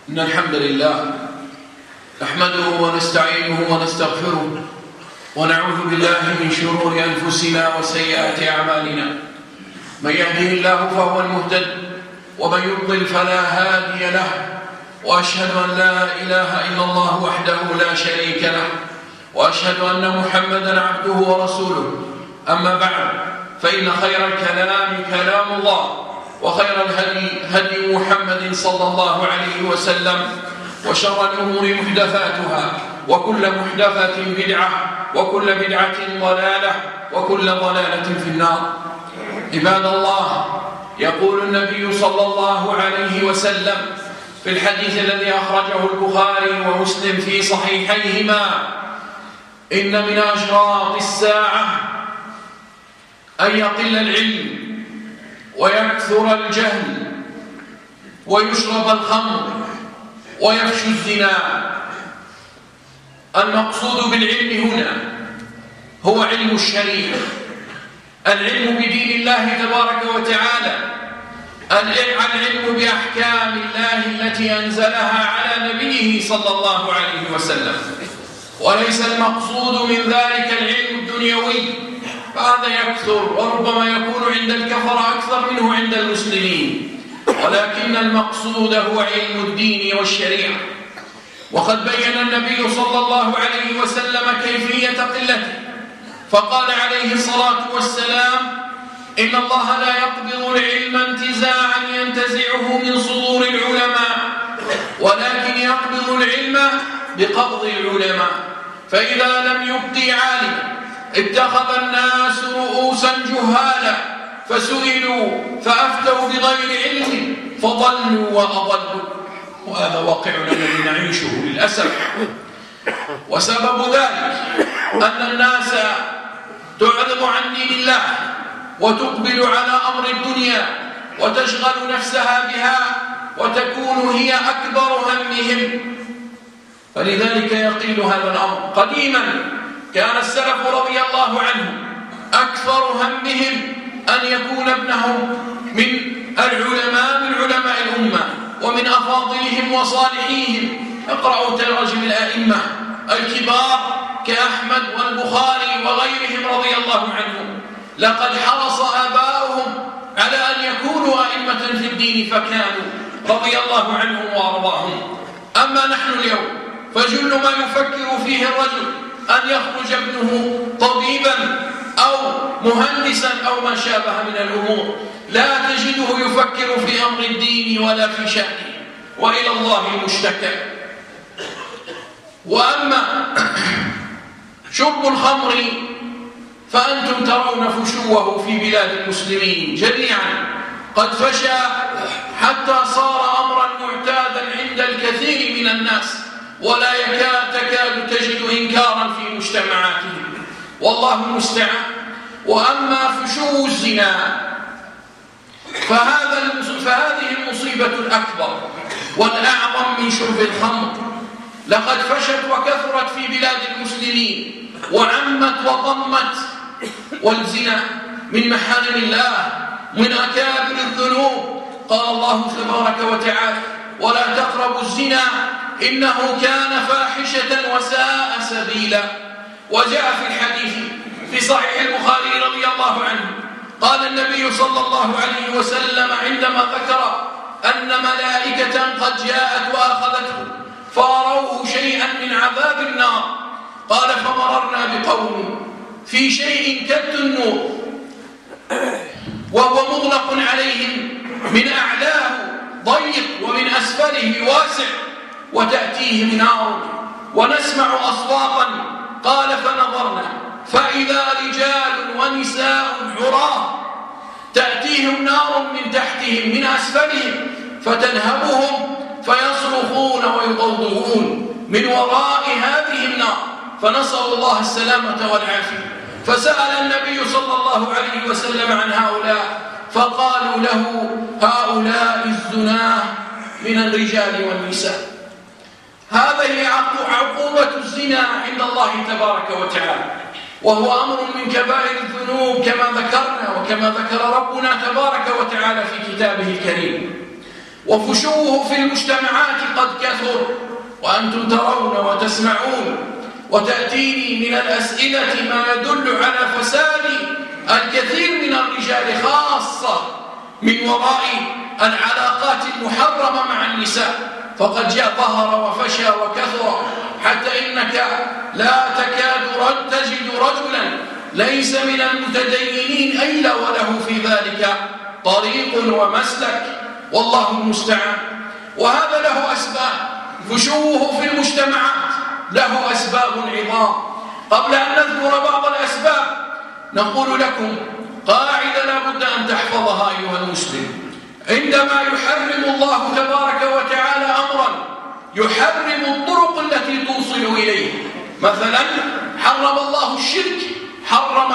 إن الحمد لله نحمده ونستعينه ونستغفره ونعوذ بالله من شرور أنفسنا وسيئات أعمالنا. من يهده الله فهو المهتد ومن يضلل فلا هادي له، وأشهد أن لا إله إلا الله وحده لا شريك له، وأشهد أن محمدا عبده ورسوله. أما بعد، فإن خير الكلام كلام الله، وخير الهدي هدي محمد صلى الله عليه وسلم، وشر الأمور محدثاتها، وكل محدثة بدعة، وكل بدعة ضلالة، وكل ضلالة في النار. عباد الله، يقول النبي صلى الله عليه وسلم في الحديث الذي أخرجه البخاري ومسلم في صحيحيهما: إن من أشراط الساعة أن يقل العلم ويكثر الجهل ويشرب الخمر ويفشو الزنا. المقصود بالعلم هنا هو علم الشريعة، العلم بدين الله تبارك وتعالى، العلم بأحكام الله التي أنزلها على نبيه صلى الله عليه وسلم، وليس المقصود من ذلك العلم الدنيوي، فهذا يكثر وربما يكون عند الكفر أكثر منه عند المسلمين، ولكن المقصود هو علم الدين والشريعة. وقد بين النبي صلى الله عليه وسلم كيفية قلته، فقال عليه الصلاة والسلام: إن الله لا يقبض العلم انتزاعا ينتزعه من صدور العلماء، ولكن يقبض العلم بقبض العلماء، فإذا لم يبقي عالما اتخذ الناس رؤوسا جهالا، فسئلوا فأفتوا بغير علم فضلوا وأضلوا. وهذا واقعنا الذي نعيشه للأسف. وسبب ذلك أن الناس تعرض عن دين الله وتقبل على أمر الدنيا وتشغل نفسها بها وتكون هي أكبر همهم، فلذلك يقل هذا الأمر. قديما كان السلف رضي الله عنهم أكثر همهم أن يكون ابنهم من العلماء، من علماء الأمة ومن أفاضلهم وصالحيهم. اقرأوا تراجم الأئمة الكبار كأحمد والبخاري وغيرهم رضي الله عنهم، لقد حرص آباؤهم على أن يكونوا أئمة في الدين فكانوا رضي الله عنهم وأرضاهم. أما نحن اليوم فجل ما يفكر فيه الرجل أن يخرج ابنه طبيبا أو مهندسا أو ما شابه من الأمور، لا تجده يفكر في أمر الدين ولا في شأنه، وإلى الله المشتكى. وأما شرب الخمر فأنتم ترون فشوه في بلاد المسلمين جميعا، قد فشى حتى صار أمرا معتادا عند الكثير من الناس، ولا تكاد تجد إنكارا في مجتمعاتهم، والله المستعان. وأما فشو الزنا فهذه المصيبة الأكبر والأعظم من شرب الخمر، لقد فشت وكثرت في بلاد المسلمين وعمت وضمت. والزنا من محارم الله، من أكابر الذنوب. قال الله تبارك وتعالى: ولا تقربوا الزنا إنه كان فاحشة وساء سبيلا. وجاء في الحديث في صحيح البخاري رضي الله عنه قال النبي صلى الله عليه وسلم عندما ذكر أن ملائكة قد جاءت وأخذته فأروه شيئا من عذاب النار، قال: فمررنا بقوم في شيء كالتنور وهو مغلق عليهم، من أعلاه ضيق ومن أسفله واسع، وتأتيهم نار ونسمع أصواتا. قال: فنظرنا فإذا رجال ونساء عراة، تأتيهم نار من تحتهم من أسفلهم فتنهبهم فيصرخون ويضوضون من وراء هذه النار، فنسأل الله السلامة والعافية. فسأل النبي صلى الله عليه وسلم عن هؤلاء، فقالوا له: هؤلاء الزناه من الرجال والنساء. هذه عقوبة الزنا عند الله تبارك وتعالى، وهو أمر من كبائر الذنوب كما ذكرنا وكما ذكر ربنا تبارك وتعالى في كتابه الكريم. وفشوه في المجتمعات قد كثر، وأنتم ترون وتسمعون وتأتيني من الأسئلة ما يدل على فساد الكثير من الرجال خاصة من وراء العلاقات المحرمة مع النساء، فقد ظهر وفشى وكثر حتى إنك لا تكاد تجد رجلا ليس من المتدينين إلا وله في ذلك طريق ومسلك، والله المستعان. وهذا له أسباب، فشوه في المجتمعات له أسباب عظام. قبل أن نذكر بعض الأسباب نقول لكم قاعدة لا بد أن تحفظها أيها المسلم. عندما يحرم الله تبارك وتعالى أمرا يحرم الطرق التي توصل إليه. مثلا حرم الله الشرك، حرم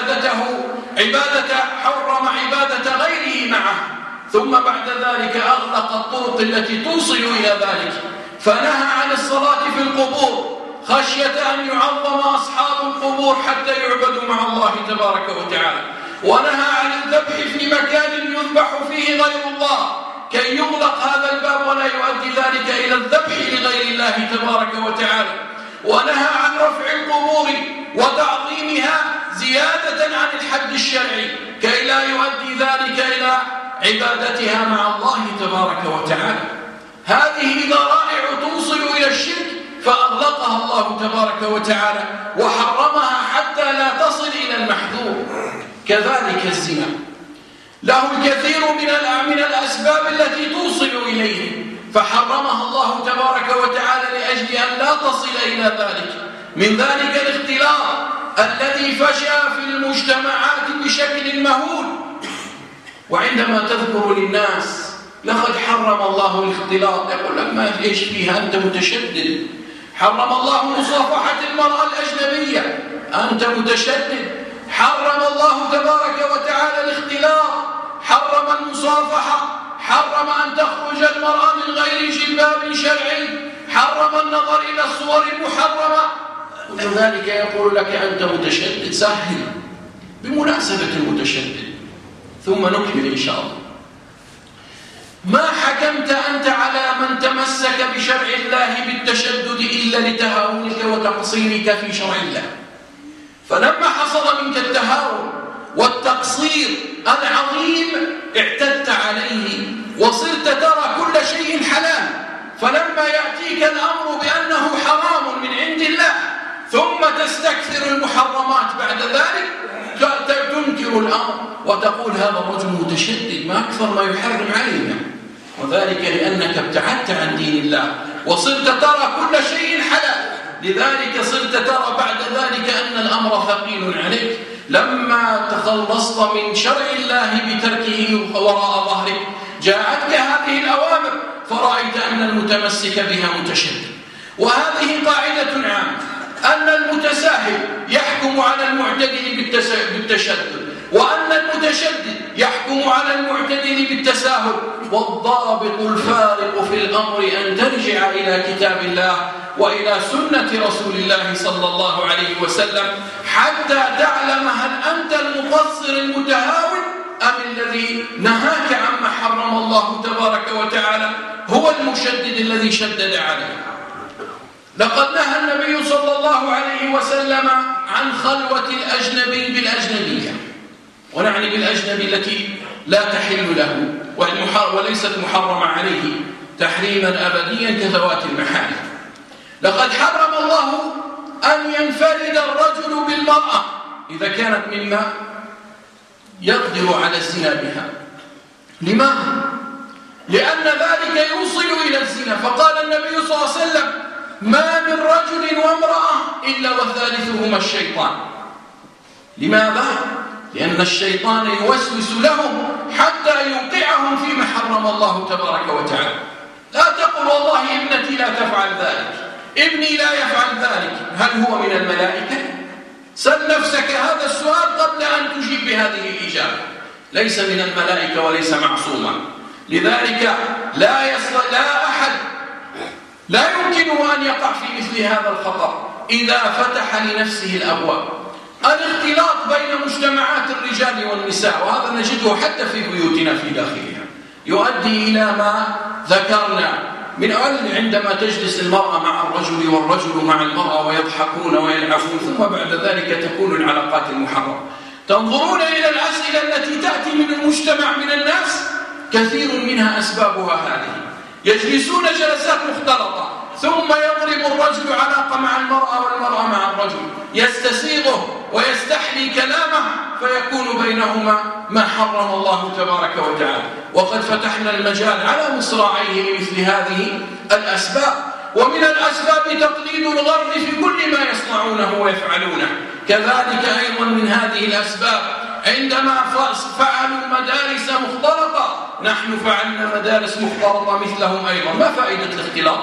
عبادة غيره معه، ثم بعد ذلك أغلق الطرق التي توصل إلى ذلك، فنهى عن الصلاة في القبور خشية أن يعظم أصحاب القبور حتى يعبدوا مع الله تبارك وتعالى، ونهى عن الذبح في مكان يذبح فيه غير الله كي يغلق هذا الباب ولا يؤدي ذلك إلى الذبح لغير الله تبارك وتعالى، ونهى عن رفع القبور وتعظيمها زيادة عن الحد الشرعي كي لا يؤدي ذلك إلى عبادتها مع الله تبارك وتعالى. هذه ذرائع توصل إلى الشرك فأغلقها الله تبارك وتعالى وحرمها حتى لا تصل إلى المحذور. كذلك الزنا له الكثير من الأسباب التي توصل إليه، فحرمها الله تبارك وتعالى لأجل أن لا تصل إلى ذلك. من ذلك الاختلاط الذي فشى في المجتمعات بشكل مهول. وعندما تذكر للناس لقد حرم الله الاختلاط، يقول لك ما ايش فيها أنت متشدد. حرم الله مصافحة المرأة الأجنبية، أنت متشدد. حرم الله تبارك وتعالى الاختلاط، حرم المصافحة، حرم أن تخرج المرأة من غير جلباب شرعي، حرم النظر إلى الصور المحرمة. كل ذلك يقول لك أنت متشدد. سهل بمناسبة المتشدد ثم نكمل إن شاء الله. ما حكمت أنت على من تمسك بشرع الله بالتشدد إلا لتهاونك وتقصيرك في شرع الله. فلما حصل منك التهاون والتقصير العظيم اعتدت عليه وصرت ترى كل شيء حلال، فلما يأتيك الأمر بأنه حرام من عند الله ثم تستكثر المحرمات بعد ذلك تنكر الأمر وتقول هذا الرجل متشدد، ما أكثر ما يحرم علينا، وذلك لأنك ابتعدت عن دين الله وصرت ترى كل شيء حلال، لذلك صرت ترى بعد ذلك أن الأمر ثقيل عليك. لما تخلصت من شرع الله بتركه وراء ظهرك جاءتك هذه الأوامر فرأيت أن المتمسك بها متشدد. وهذه قاعدة عامة أن المتساهل يحكم على المعتدل بالتشدد، وأن المتشدد يحكم على المعتدل بالتساهل. والضابط الفارق في الأمر أن ترجع إلى كتاب الله وإلى سنة رسول الله صلى الله عليه وسلم حتى تعلم هل أنت المقصر المتهاون أم الذي نهاك عما حرم الله تبارك وتعالى هو المشدد الذي شدد عليه. لقد نهى النبي صلى الله عليه وسلم عن خلوة الأجنبي بالأجنبية، ونعني بالأجنبي التي لا تحل له وليست محرمة عليه تحريما أبديا كذوات المحارم. لقد حرم الله أن ينفرد الرجل بالمرأة إذا كانت مما يقدر على الزنا بها. لماذا؟ لأن ذلك يوصل إلى الزنا، فقال النبي صلى الله عليه وسلم ما من رجل وامرأة إلا وثالثهما الشيطان. لماذا؟ لأن الشيطان يوسوس لهم حتى يوقعهم فيما حرم الله تبارك وتعالى. لا تقل والله ابنتي لا تفعل ذلك، ابني لا يفعل ذلك، هل هو من الملائكة؟ سل نفسك هذا السؤال قبل أن تجيب بهذه الإجابة. ليس من الملائكة وليس معصوما، لذلك لا أحد لا يمكنه أن يقع في مثل هذا الخطر إذا فتح لنفسه الأبواب. الاختلاط بين مجتمعات الرجال والنساء، وهذا نجده حتى في بيوتنا في داخلها، يؤدي إلى ما ذكرنا من أن عندما تجلس المرأة مع الرجل والرجل مع المرأة ويضحكون ويلعبون، ثم بعد ذلك تكون العلاقات المحرمة. تنظرون إلى الأسئلة التي تأتي من المجتمع من الناس، كثير منها أسبابها هذه. يجلسون جلسات مختلطة، ثم يضرب الرجل علاقة مع المرأة والمرأة مع الرجل، يستسيغه ويستحلي كلامه، فيكون بينهما ما حرم الله تبارك وتعالى. وقد فتحنا المجال على مصراعيه لمثل هذه الأسباب. ومن الأسباب تقليد الغرب في كل ما يصنعونه ويفعلونه. كذلك أيضا من هذه الأسباب عندما فعلوا مدارس مختلطة، نحن فعلنا مدارس مختلطة مثلهم أيضا. ما فائدة الاختلاط؟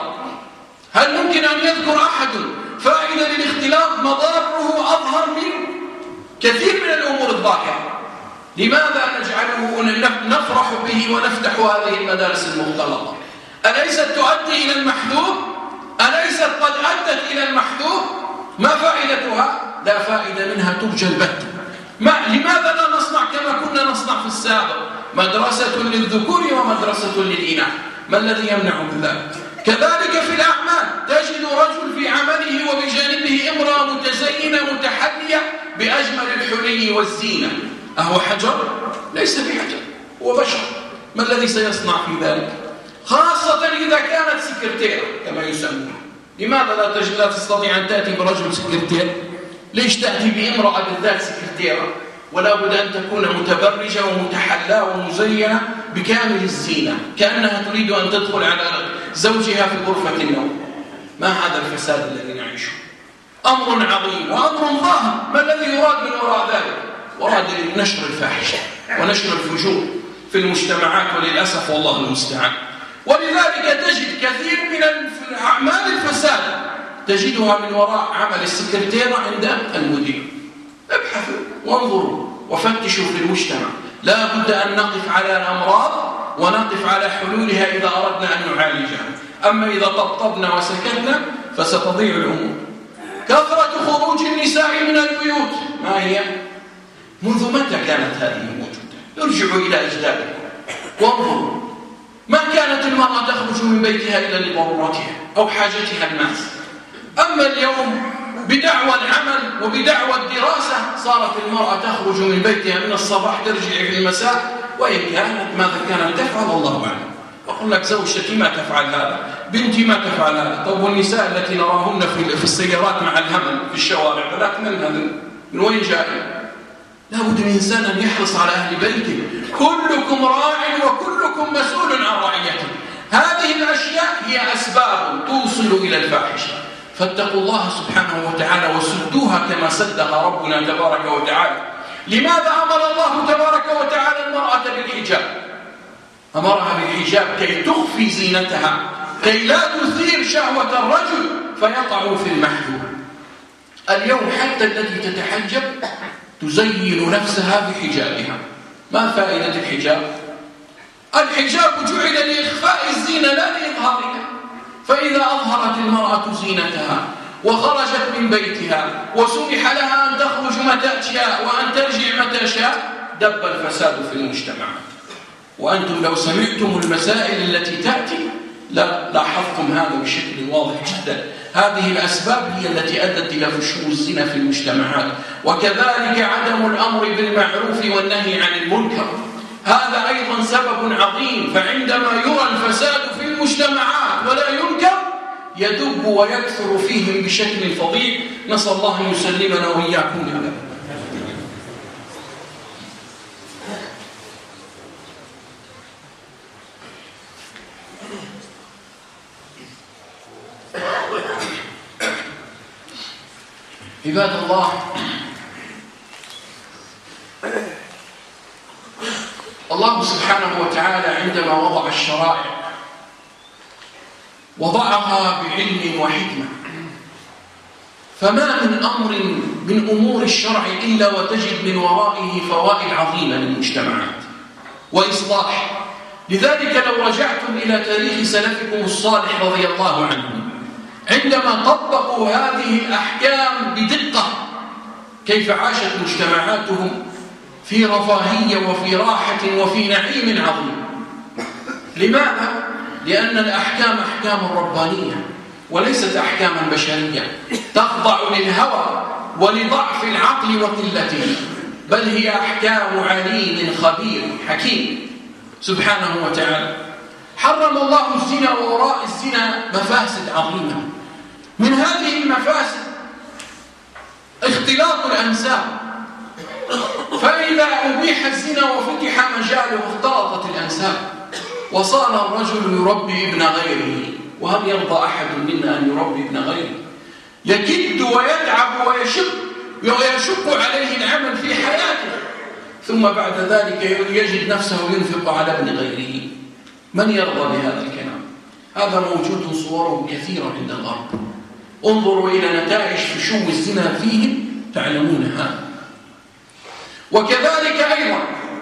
هل ممكن أن يذكر أحد فائدة للاختلاط مضاره أظهر من كثير من الأمور الظاهرة؟ لماذا نجعله نفرح به ونفتح هذه المدارس المختلطة؟ أليست تؤدي إلى المحذور؟ أليست قد أدت إلى المحذور؟ ما فائدتها؟ لا فائدة منها، ترجى البتة. لماذا لا نصنع كما كنا نصنع في السابق؟ مدرسة للذكور ومدرسة للإناث. ما الذي يمنع من ذلك؟ كذلك في الأعمال، تجد رجل في عمله وبجانبه امرأة متزينة متحلية بأجمل الحلي والزينة. أهو حجر؟ ليس بحجر، هو بشر. ما الذي سيصنع في ذلك؟ خاصة إذا كانت سكرتيرة كما يسمون. لماذا لا تستطيع أن تأتي برجل سكرتير؟ ليش تأتي بامرأة بالذات سكرتيرة؟ ولا بد أن تكون متبرجة ومتحلى ومزينة بكامل الزينة، كأنها تريد أن تدخل على زوجها في غرفة النوم. ما هذا الفساد الذي نعيشه؟ أمر عظيم وأمر ظاهر. ما الذي يراد من وراء ذلك؟ وراد نشر الفاحشة ونشر الفجور في المجتمعات، وللأسف والله المستعان. ولذلك تجد كثير من أعمال الفساد تجدها من وراء عمل السكرتيرة عند المدير. ابحثوا وانظروا وفتشوا في المجتمع. لا بد أن نقف على الأمراض ونقف على حلولها إذا أردنا أن نعالجها. أما إذا طبطبنا وسكتنا فستضيع الأمور. كثرة خروج النساء من البيوت، ما هي؟ منذ متى كانت هذه موجودة؟ ارجعوا إلى أجدادكم وانظروا. ما كانت المرأة تخرج من بيتها إلا لضرورتها أو حاجتها الماس. أما اليوم بدعوى العمل وبدعوى الدراسة صارت المرأة تخرج من بيتها من الصباح ترجع في المساء، وإن كانت ماذا كانت تفعل الله أعلم. أقول لك زوجتي ما تفعل هذا، بنتي ما تفعل هذا. طب والنساء التي نراهن في السيارات مع الهمل في الشوارع، ولكن من وين جاء؟ لا بد الإنسان أن يحرص على أهل بيته. كلكم راع وكلكم مسؤول عن رعيته. هذه الأشياء هي أسباب توصل إلى الفاحشة. فاتقوا الله سبحانه وتعالى وسدوها كما سدها ربنا تبارك وتعالى. لماذا أمر الله تبارك وتعالى المرأة بالحجاب؟ أمرها بالحجاب كي تخفي زينتها، كي لا تثير شهوة الرجل فيقع في المحذور. اليوم حتى التي تتحجب تزين نفسها بحجابها. ما فائدة الحجاب؟ الحجاب جعل لإخفاء الزينة لا لإظهارها. فإذا أظهرت المرأة زينتها وخرجت من بيتها وسمح لها أن تخرج متى شاء وأن ترجع متى شاء، دب الفساد في المجتمعات. وأنتم لو سمعتم المسائل التي تأتي لاحظتم هذا بشكل واضح جدا. هذه الأسباب هي التي أدت إلى فشو الزنا في المجتمعات. وكذلك عدم الأمر بالمعروف والنهي عن المنكر، هذا أيضا سبب عظيم. فعندما يرى الفساد في المجتمعات ولا ينكر يدب ويكثر فيهم بشكل فظيع. نسأل الله أن يسلمنا وإياكم من ذلك. عباد الله، الله سبحانه وتعالى عندما وضع الشرائع وضعها بعلم وحكمة. فما من أمر من أمور الشرع إلا وتجد من ورائه فوائد عظيمة للمجتمعات وإصلاح. لذلك لو رجعتم إلى تاريخ سلفكم الصالح رضي الله عنهم عندما طبقوا هذه الأحكام بدقة، كيف عاشت مجتمعاتهم في رفاهية وفي راحة وفي نعيم عظيم. لماذا؟ لأن الأحكام أحكام ربانية وليست أحكاما بشرية تخضع للهوى ولضعف العقل وقلته، بل هي أحكام عليم خبير حكيم سبحانه وتعالى. حرم الله الزنا، ووراء الزنا مفاسد عظيمة. من هذه المفاسد اختلاط الأنساب، فإذا أبيح الزنا وفتح مجاله اختلطت الأنساب وصار الرجل يربي ابن غيره. وهل يرضى أحد منا أن يربي ابن غيره؟ يكد ويتعب ويشق عليه العمل في حياته، ثم بعد ذلك يجد نفسه ينفق على ابن غيره. من يرضى بهذا الكلام؟ هذا موجود صوره كثيرة عند الغرب. انظروا إلى نتائج فشو الزنا فيهم تعلمون هذا. وكذلك أيضا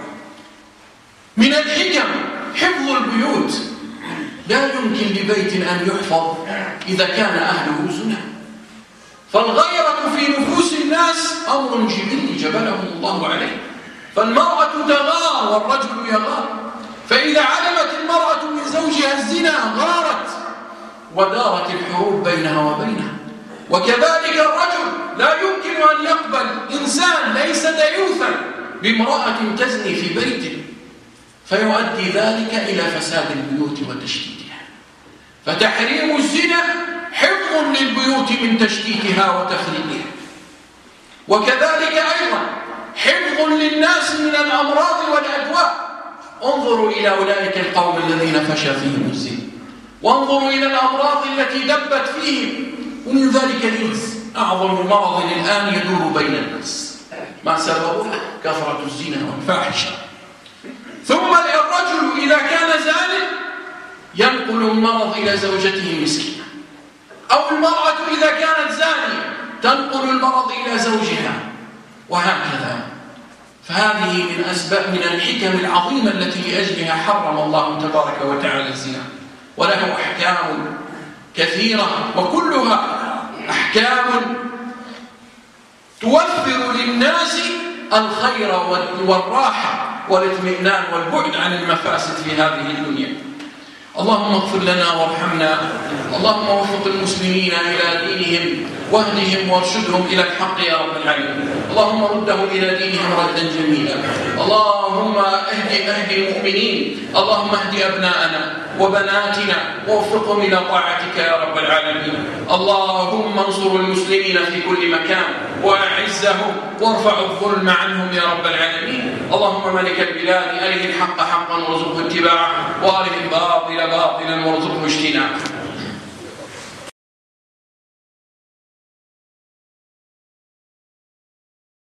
من الحكم حفظ البيوت. لا يمكن لبيت أن يحفظ إذا كان أهله زنا، فالغيرة في نفوس الناس أمر جبلي جبلهم الله عليه، فالمرأة تغار والرجل يغار، فإذا علمت المرأة من زوجها الزنا غارت ودارت الحروب بينها وبينه. وكذلك الرجل لا يمكن أن يقبل إنسان ليس ديوثا بامرأة تزني في بيته، فيؤدي ذلك إلى فساد البيوت وتشتيتها. فتحريم الزنا حفظ للبيوت من تشتيتها وتخريبها. وكذلك أيضا حفظ للناس من الأمراض والأدواء. انظروا إلى أولئك القوم الذين فشى فيهم الزنا، وانظروا إلى الأمراض التي دبت فيهم، ومن ذلك الإيدز أعظم مرض الآن يدور بين الناس. ما سببه؟ كثرة الزنا والفاحشة. ثم الرجل إذا كان زانٍ ينقل المرض إلى زوجته مسكينة، أو المرأة إذا كانت زانية تنقل المرض إلى زوجها، وهكذا. فهذه من أسباب من الحكم العظيمة التي لأجلها حرم الله تبارك وتعالى الزنا، وله أحكام كثيرة، وكلها أحكام توفر للناس الخير والراحة والاطمئنان والبعد عن المفاسد في هذه الدنيا. اللهم اغفر لنا وارحمنا، اللهم وفق المسلمين إلى دينهم واهدهم وارشدهم إلى الحق يا رب العالمين. اللهم ردهم إلى دينهم ردا جميلا. اللهم اهد المؤمنين، اللهم اهد أبناءنا وبناتنا ووفقهم إلى طاعتك يا رب العالمين. اللهم انصر المسلمين في كل مكان وأعزهم وارفع الظلم عنهم يا رب العالمين. اللهم ملك البلاد أره الحق حقا وارزقه اتباعه، وأره الباطل باطلا وارزقه اجتنابه.